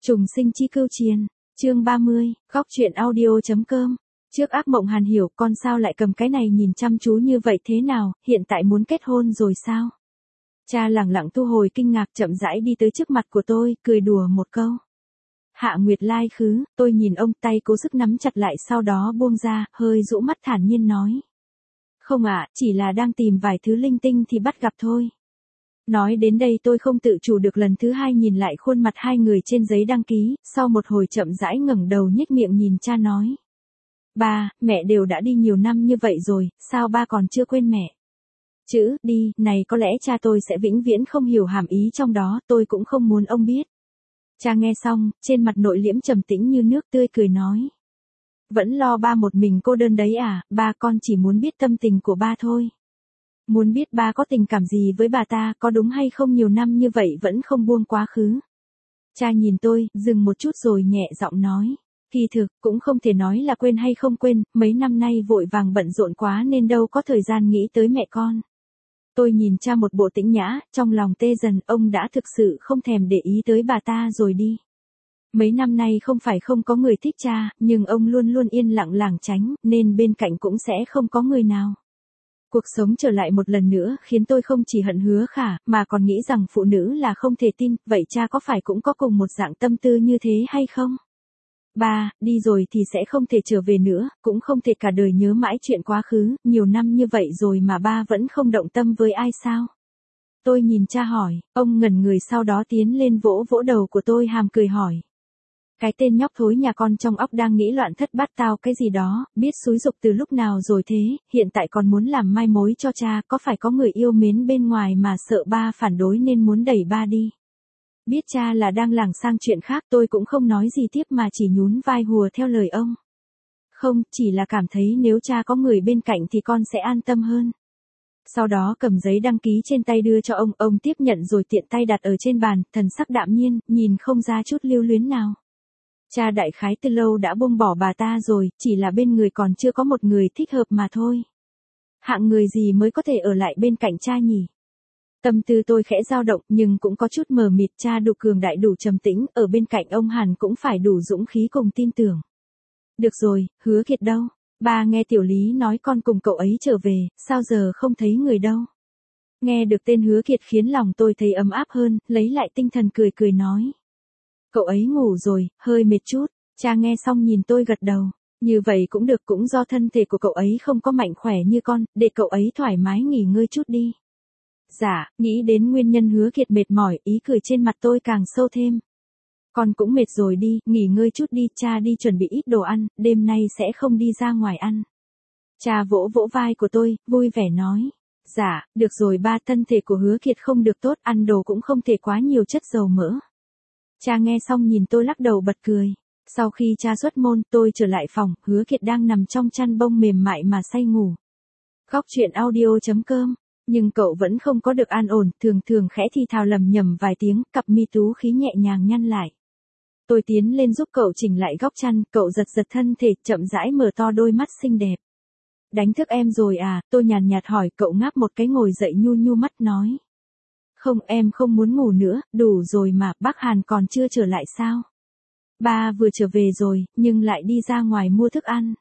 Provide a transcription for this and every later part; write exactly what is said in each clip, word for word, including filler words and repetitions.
Trùng sinh chi cưu triền, chương ba mươi, góc truyện audio.com. Trước ác mộng Hàn Hiểu, con sao lại cầm cái này nhìn chăm chú như vậy thế nào, hiện tại muốn kết hôn rồi sao? Cha lẳng lặng thu hồi kinh ngạc chậm rãi đi tới trước mặt của tôi, cười đùa một câu. Hạ Nguyệt lai khứ, tôi nhìn ông tay cố sức nắm chặt lại sau đó buông ra, hơi rũ mắt thản nhiên nói. Không ạ, chỉ là đang tìm vài thứ linh tinh thì bắt gặp thôi. Nói đến đây tôi không tự chủ được lần thứ hai nhìn lại khuôn mặt hai người trên giấy đăng ký, sau một hồi chậm rãi ngẩng đầu nhếch miệng nhìn cha nói. Ba, mẹ đều đã đi nhiều năm như vậy rồi, sao ba còn chưa quên mẹ? Chữ, đi, này có lẽ cha tôi sẽ vĩnh viễn không hiểu hàm ý trong đó, tôi cũng không muốn ông biết. Cha nghe xong, trên mặt nội liễm trầm tĩnh như nước tươi cười nói. Vẫn lo ba một mình cô đơn đấy à, ba con chỉ muốn biết tâm tình của ba thôi. Muốn biết ba có tình cảm gì với bà ta, có đúng hay không nhiều năm như vậy vẫn không buông quá khứ. Cha nhìn tôi, dừng một chút rồi nhẹ giọng nói. Kỳ thực, cũng không thể nói là quên hay không quên, mấy năm nay vội vàng bận rộn quá nên đâu có thời gian nghĩ tới mẹ con. Tôi nhìn cha một bộ tĩnh nhã, trong lòng tê dần, ông đã thực sự không thèm để ý tới bà ta rồi đi. Mấy năm nay không phải không có người thích cha, nhưng ông luôn luôn yên lặng lảng tránh, nên bên cạnh cũng sẽ không có người nào. Cuộc sống trở lại một lần nữa khiến tôi không chỉ hận Hứa Khả, mà còn nghĩ rằng phụ nữ là không thể tin, vậy cha có phải cũng có cùng một dạng tâm tư như thế hay không? Ba, đi rồi thì sẽ không thể trở về nữa, cũng không thể cả đời nhớ mãi chuyện quá khứ, nhiều năm như vậy rồi mà ba vẫn không động tâm với ai sao? Tôi nhìn cha hỏi, ông ngẩn người sau đó tiến lên vỗ vỗ đầu của tôi hàm cười hỏi. Cái tên nhóc thối nhà con trong óc đang nghĩ loạn thất bát tao cái gì đó, biết xúi giục từ lúc nào rồi thế, hiện tại còn muốn làm mai mối cho cha, có phải có người yêu mến bên ngoài mà sợ ba phản đối nên muốn đẩy ba đi. Biết cha là đang lảng sang chuyện khác tôi cũng không nói gì tiếp mà chỉ nhún vai hùa theo lời ông. Không, chỉ là cảm thấy nếu cha có người bên cạnh thì con sẽ an tâm hơn. Sau đó cầm giấy đăng ký trên tay đưa cho ông, ông tiếp nhận rồi tiện tay đặt ở trên bàn, thần sắc đạm nhiên, nhìn không ra chút lưu luyến nào. Cha đại khái từ lâu đã buông bỏ bà ta rồi, chỉ là bên người còn chưa có một người thích hợp mà thôi. Hạng người gì mới có thể ở lại bên cạnh cha nhỉ? Tâm tư tôi khẽ dao động nhưng cũng có chút mờ mịt, cha đủ cường đại đủ trầm tĩnh, ở bên cạnh ông hẳn cũng phải đủ dũng khí cùng tin tưởng. Được rồi, Hứa Kiệt đâu? Ba nghe Tiểu Lý nói con cùng cậu ấy trở về, sao giờ không thấy người đâu? Nghe được tên Hứa Kiệt khiến lòng tôi thấy ấm áp hơn, lấy lại tinh thần cười cười nói. Cậu ấy ngủ rồi, hơi mệt chút, cha nghe xong nhìn tôi gật đầu. Như vậy cũng được, cũng do thân thể của cậu ấy không có mạnh khỏe như con, để cậu ấy thoải mái nghỉ ngơi chút đi. Dạ, nghĩ đến nguyên nhân Hứa Kiệt mệt mỏi, ý cười trên mặt tôi càng sâu thêm. Con cũng mệt rồi đi, nghỉ ngơi chút đi, cha đi chuẩn bị ít đồ ăn, đêm nay sẽ không đi ra ngoài ăn. Cha vỗ vỗ vai của tôi, vui vẻ nói. Dạ, được rồi ba, thân thể của Hứa Kiệt không được tốt, ăn đồ cũng không thể quá nhiều chất dầu mỡ. Cha nghe xong nhìn tôi lắc đầu bật cười. Sau khi cha xuất môn, tôi trở lại phòng, Hứa Kiệt đang nằm trong chăn bông mềm mại mà say ngủ. Góc truyện audio.com. Nhưng cậu vẫn không có được an ổn, thường thường khẽ thì thào lầm nhầm vài tiếng, cặp mi tú khí nhẹ nhàng nhăn lại. Tôi tiến lên giúp cậu chỉnh lại góc chăn, cậu giật giật thân thể, chậm rãi mở to đôi mắt xinh đẹp. Đánh thức em rồi à, tôi nhàn nhạt hỏi, cậu ngáp một cái ngồi dậy nhu nhu mắt nói. Không, em không muốn ngủ nữa, đủ rồi mà, bác Hàn còn chưa trở lại sao? Ba vừa trở về rồi, nhưng lại đi ra ngoài mua thức ăn.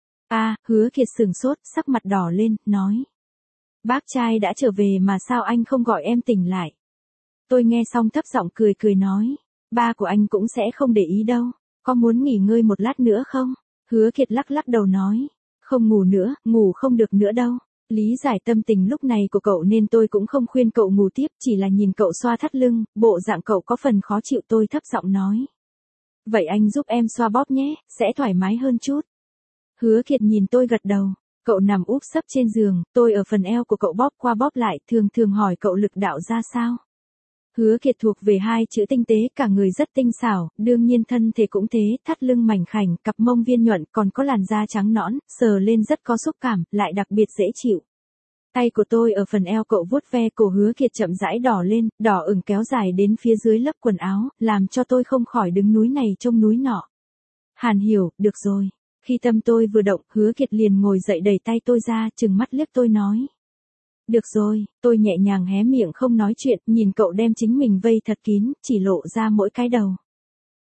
À, Hứa Kiệt sửng sốt, sắc mặt đỏ lên, nói. Bác trai đã trở về mà sao anh không gọi em tỉnh lại? Tôi nghe xong thấp giọng cười cười nói. Ba của anh cũng sẽ không để ý đâu. Có muốn nghỉ ngơi một lát nữa không? Hứa Kiệt lắc lắc đầu nói. Không ngủ nữa, ngủ không được nữa đâu. Lý giải tâm tình lúc này của cậu nên tôi cũng không khuyên cậu ngủ tiếp, chỉ là nhìn cậu xoa thắt lưng, bộ dạng cậu có phần khó chịu, tôi thấp giọng nói. Vậy anh giúp em xoa bóp nhé, sẽ thoải mái hơn chút. Hứa Kiệt nhìn tôi gật đầu. Cậu nằm úp sấp trên giường, tôi ở phần eo của cậu bóp qua bóp lại, thường thường hỏi cậu lực đạo ra sao. Hứa Kiệt thuộc về hai chữ tinh tế, cả người rất tinh xảo, đương nhiên thân thể cũng thế, thắt lưng mảnh khảnh, cặp mông viên nhuận, còn có làn da trắng nõn, sờ lên rất có xúc cảm, lại đặc biệt dễ chịu. Tay của tôi ở phần eo cậu vuốt ve cổ Hứa Kiệt chậm rãi đỏ lên, đỏ ửng kéo dài đến phía dưới lớp quần áo, làm cho tôi không khỏi đứng núi này trông núi nọ. Hàn Hiểu, được rồi. Khi tâm tôi vừa động, Hứa Kiệt liền ngồi dậy đẩy tay tôi ra, trừng mắt liếc tôi nói. Được rồi, tôi nhẹ nhàng hé miệng không nói chuyện, nhìn cậu đem chính mình vây thật kín, chỉ lộ ra mỗi cái đầu.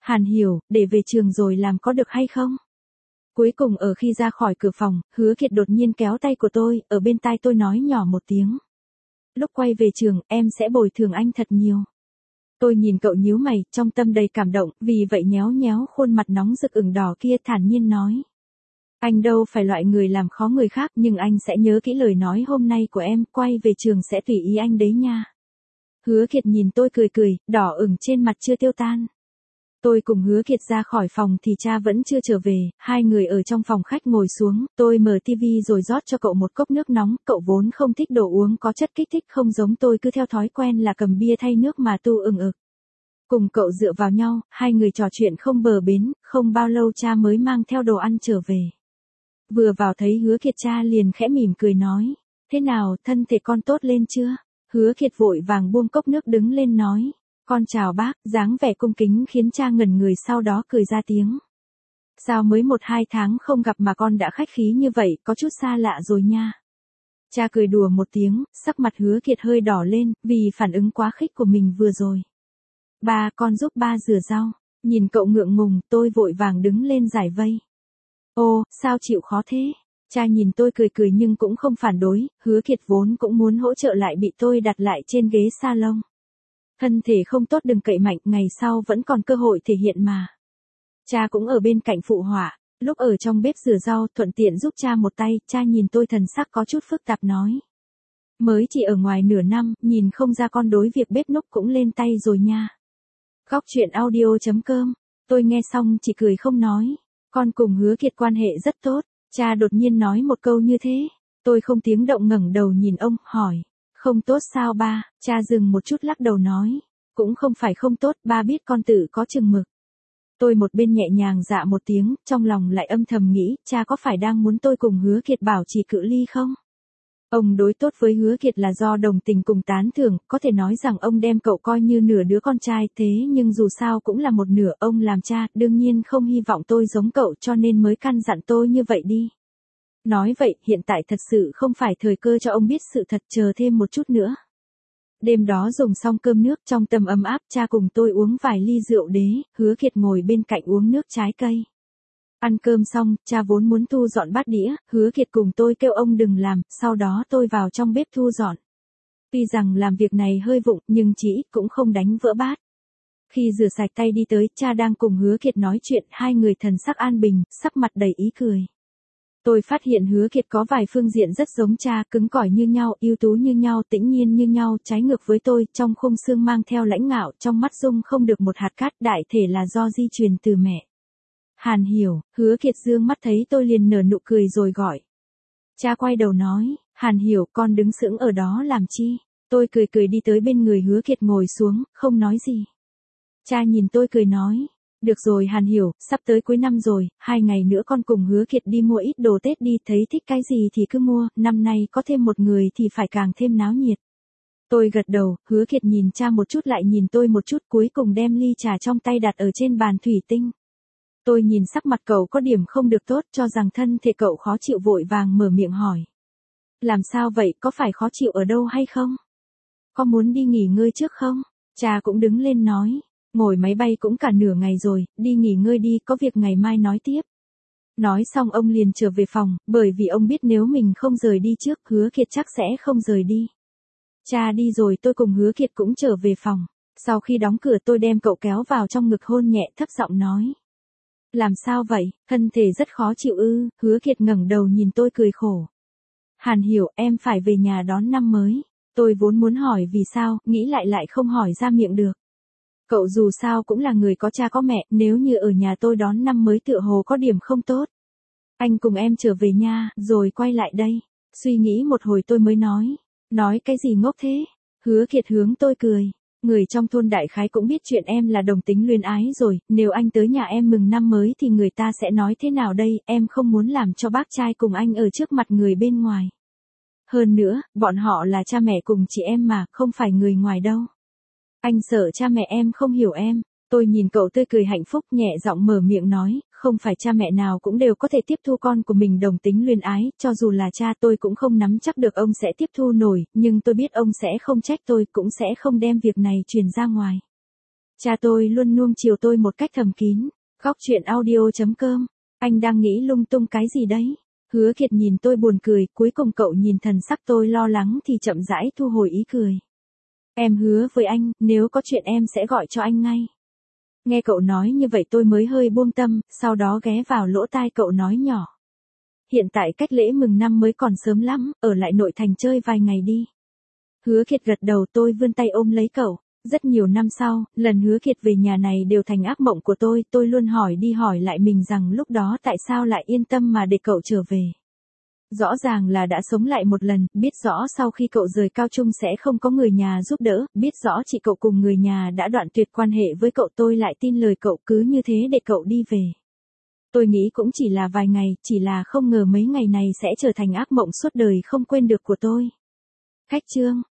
Hàn Hiểu, để về trường rồi làm có được hay không? Cuối cùng ở khi ra khỏi cửa phòng, Hứa Kiệt đột nhiên kéo tay của tôi, ở bên tai tôi nói nhỏ một tiếng. Lúc quay về trường, em sẽ bồi thường anh thật nhiều. Tôi nhìn cậu nhíu mày, trong tâm đầy cảm động, vì vậy nhéo nhéo khuôn mặt nóng rực ửng đỏ kia thản nhiên nói. Anh đâu phải loại người làm khó người khác, nhưng anh sẽ nhớ kỹ lời nói hôm nay của em, quay về trường sẽ tùy ý anh đấy nha. Hứa Kiệt nhìn tôi cười cười, đỏ ửng trên mặt chưa tiêu tan. Tôi cùng Hứa Kiệt ra khỏi phòng thì cha vẫn chưa trở về, hai người ở trong phòng khách ngồi xuống, tôi mở tivi rồi rót cho cậu một cốc nước nóng, cậu vốn không thích đồ uống có chất kích thích không giống tôi cứ theo thói quen là cầm bia thay nước mà tu ừng ực. Cùng cậu dựa vào nhau, hai người trò chuyện không bờ bến, không bao lâu cha mới mang theo đồ ăn trở về. Vừa vào thấy Hứa Kiệt cha liền khẽ mỉm cười nói, thế nào, thân thể con tốt lên chưa? Hứa Kiệt vội vàng buông cốc nước đứng lên nói. Con chào bác, dáng vẻ cung kính khiến cha ngẩn người sau đó cười ra tiếng. Sao mới một hai tháng không gặp mà con đã khách khí như vậy, có chút xa lạ rồi nha. Cha cười đùa một tiếng, sắc mặt Hứa Kiệt hơi đỏ lên, vì phản ứng quá khích của mình vừa rồi. Ba, con giúp ba rửa rau. Nhìn cậu ngượng ngùng, tôi vội vàng đứng lên giải vây. Ô, sao chịu khó thế? Cha nhìn tôi cười cười nhưng cũng không phản đối, Hứa Kiệt vốn cũng muốn hỗ trợ lại bị tôi đặt lại trên ghế salon. Thân thể không tốt đừng cậy mạnh, ngày sau vẫn còn cơ hội thể hiện mà. Cha cũng ở bên cạnh phụ họa, lúc ở trong bếp rửa rau thuận tiện giúp cha một tay, cha nhìn tôi thần sắc có chút phức tạp nói. Mới chỉ ở ngoài nửa năm, nhìn không ra con đối việc bếp núc cũng lên tay rồi nha. Góc chuyện audio chấm com, tôi nghe xong chỉ cười không nói, con cùng Hứa Kiệt quan hệ rất tốt, cha đột nhiên nói một câu như thế, tôi không tiếng động ngẩng đầu nhìn ông, hỏi. Không tốt sao ba? Cha dừng một chút lắc đầu nói. Cũng không phải không tốt, ba biết con tự có chừng mực. Tôi một bên nhẹ nhàng dạ một tiếng, trong lòng lại âm thầm nghĩ, cha có phải đang muốn tôi cùng Hứa Kiệt bảo trì cự ly không? Ông đối tốt với Hứa Kiệt là do đồng tình cùng tán thưởng, có thể nói rằng ông đem cậu coi như nửa đứa con trai, thế nhưng dù sao cũng là một nửa, ông làm cha, đương nhiên không hy vọng tôi giống cậu cho nên mới căn dặn tôi như vậy đi. Nói vậy, hiện tại thật sự không phải thời cơ cho ông biết sự thật, chờ thêm một chút nữa. Đêm đó dùng xong cơm nước trong tâm ấm áp, cha cùng tôi uống vài ly rượu đế, Hứa Kiệt ngồi bên cạnh uống nước trái cây. Ăn cơm xong, cha vốn muốn thu dọn bát đĩa, Hứa Kiệt cùng tôi kêu ông đừng làm, sau đó tôi vào trong bếp thu dọn. Tuy rằng làm việc này hơi vụng, nhưng chỉ ít cũng không đánh vỡ bát. Khi rửa sạch tay đi tới, cha đang cùng Hứa Kiệt nói chuyện, hai người thần sắc an bình, sắc mặt đầy ý cười. Tôi phát hiện Hứa Kiệt có vài phương diện rất giống cha, cứng cỏi như nhau, ưu tú như nhau, tĩnh nhiên như nhau, trái ngược với tôi, trong khung xương mang theo lãnh ngạo, trong mắt Dung không được một hạt cát, đại thể là do di truyền từ mẹ. Hàn Hiểu, Hứa Kiệt dương mắt thấy tôi liền nở nụ cười rồi gọi. Cha quay đầu nói, Hàn Hiểu, con đứng sững ở đó làm chi? Tôi cười cười đi tới bên người Hứa Kiệt ngồi xuống, không nói gì. Cha nhìn tôi cười nói. Được rồi Hàn Hiểu, sắp tới cuối năm rồi, hai ngày nữa con cùng Hứa Kiệt đi mua ít đồ Tết đi, thấy thích cái gì thì cứ mua, năm nay có thêm một người thì phải càng thêm náo nhiệt. Tôi gật đầu, Hứa Kiệt nhìn cha một chút lại nhìn tôi một chút, cuối cùng đem ly trà trong tay đặt ở trên bàn thủy tinh. Tôi nhìn sắc mặt cậu có điểm không được tốt, cho rằng thân thể cậu khó chịu vội vàng mở miệng hỏi. Làm sao vậy, có phải khó chịu ở đâu hay không? Có muốn đi nghỉ ngơi trước không? Cha cũng đứng lên nói. Ngồi máy bay cũng cả nửa ngày rồi, đi nghỉ ngơi đi, có việc ngày mai nói tiếp. Nói xong ông liền trở về phòng, bởi vì ông biết nếu mình không rời đi trước, Hứa Kiệt chắc sẽ không rời đi. Cha đi rồi tôi cùng Hứa Kiệt cũng trở về phòng. Sau khi đóng cửa tôi đem cậu kéo vào trong ngực hôn nhẹ, thấp giọng nói. Làm sao vậy, thân thể rất khó chịu ư? Hứa Kiệt ngẩng đầu nhìn tôi cười khổ. Hàn Hiểu, em phải về nhà đón năm mới. Tôi vốn muốn hỏi vì sao, nghĩ lại lại không hỏi ra miệng được. Cậu dù sao cũng là người có cha có mẹ, nếu như ở nhà tôi đón năm mới tựa hồ có điểm không tốt. Anh cùng em trở về nha, rồi quay lại đây. Suy nghĩ một hồi tôi mới nói. Nói cái gì ngốc thế? Hứa Kiệt hướng tôi cười. Người trong thôn đại khái cũng biết chuyện em là đồng tính luyến ái rồi, nếu anh tới nhà em mừng năm mới thì người ta sẽ nói thế nào đây, em không muốn làm cho bác trai cùng anh ở trước mặt người bên ngoài. Hơn nữa, bọn họ là cha mẹ cùng chị em mà, không phải người ngoài đâu. Anh sợ cha mẹ em không hiểu em. Tôi nhìn cậu tươi cười hạnh phúc, nhẹ giọng mở miệng nói, không phải cha mẹ nào cũng đều có thể tiếp thu con của mình đồng tính luyến ái, cho dù là cha tôi cũng không nắm chắc được ông sẽ tiếp thu nổi, nhưng tôi biết ông sẽ không trách tôi, cũng sẽ không đem việc này truyền ra ngoài. Cha tôi luôn nuông chiều tôi một cách thầm kín. Góc chuyện audio chấm com. Anh đang nghĩ lung tung cái gì đấy? Hứa Kiệt nhìn tôi buồn cười, cuối cùng cậu nhìn thần sắc tôi lo lắng thì chậm rãi thu hồi ý cười. Em hứa với anh, nếu có chuyện em sẽ gọi cho anh ngay. Nghe cậu nói như vậy tôi mới hơi buông tâm, sau đó ghé vào lỗ tai cậu nói nhỏ. Hiện tại cách lễ mừng năm mới còn sớm lắm, ở lại nội thành chơi vài ngày đi. Hứa Kiệt gật đầu, tôi vươn tay ôm lấy cậu. Rất nhiều năm sau, lần Hứa Kiệt về nhà này đều thành ác mộng của tôi, tôi luôn hỏi đi hỏi lại mình rằng lúc đó tại sao lại yên tâm mà để cậu trở về. Rõ ràng là đã sống lại một lần, biết rõ sau khi cậu rời cao trung sẽ không có người nhà giúp đỡ, biết rõ chị cậu cùng người nhà đã đoạn tuyệt quan hệ với cậu, tôi lại tin lời cậu, cứ như thế để cậu đi về. Tôi nghĩ cũng chỉ là vài ngày, chỉ là không ngờ mấy ngày này sẽ trở thành ác mộng suốt đời không quên được của tôi. Khách chương.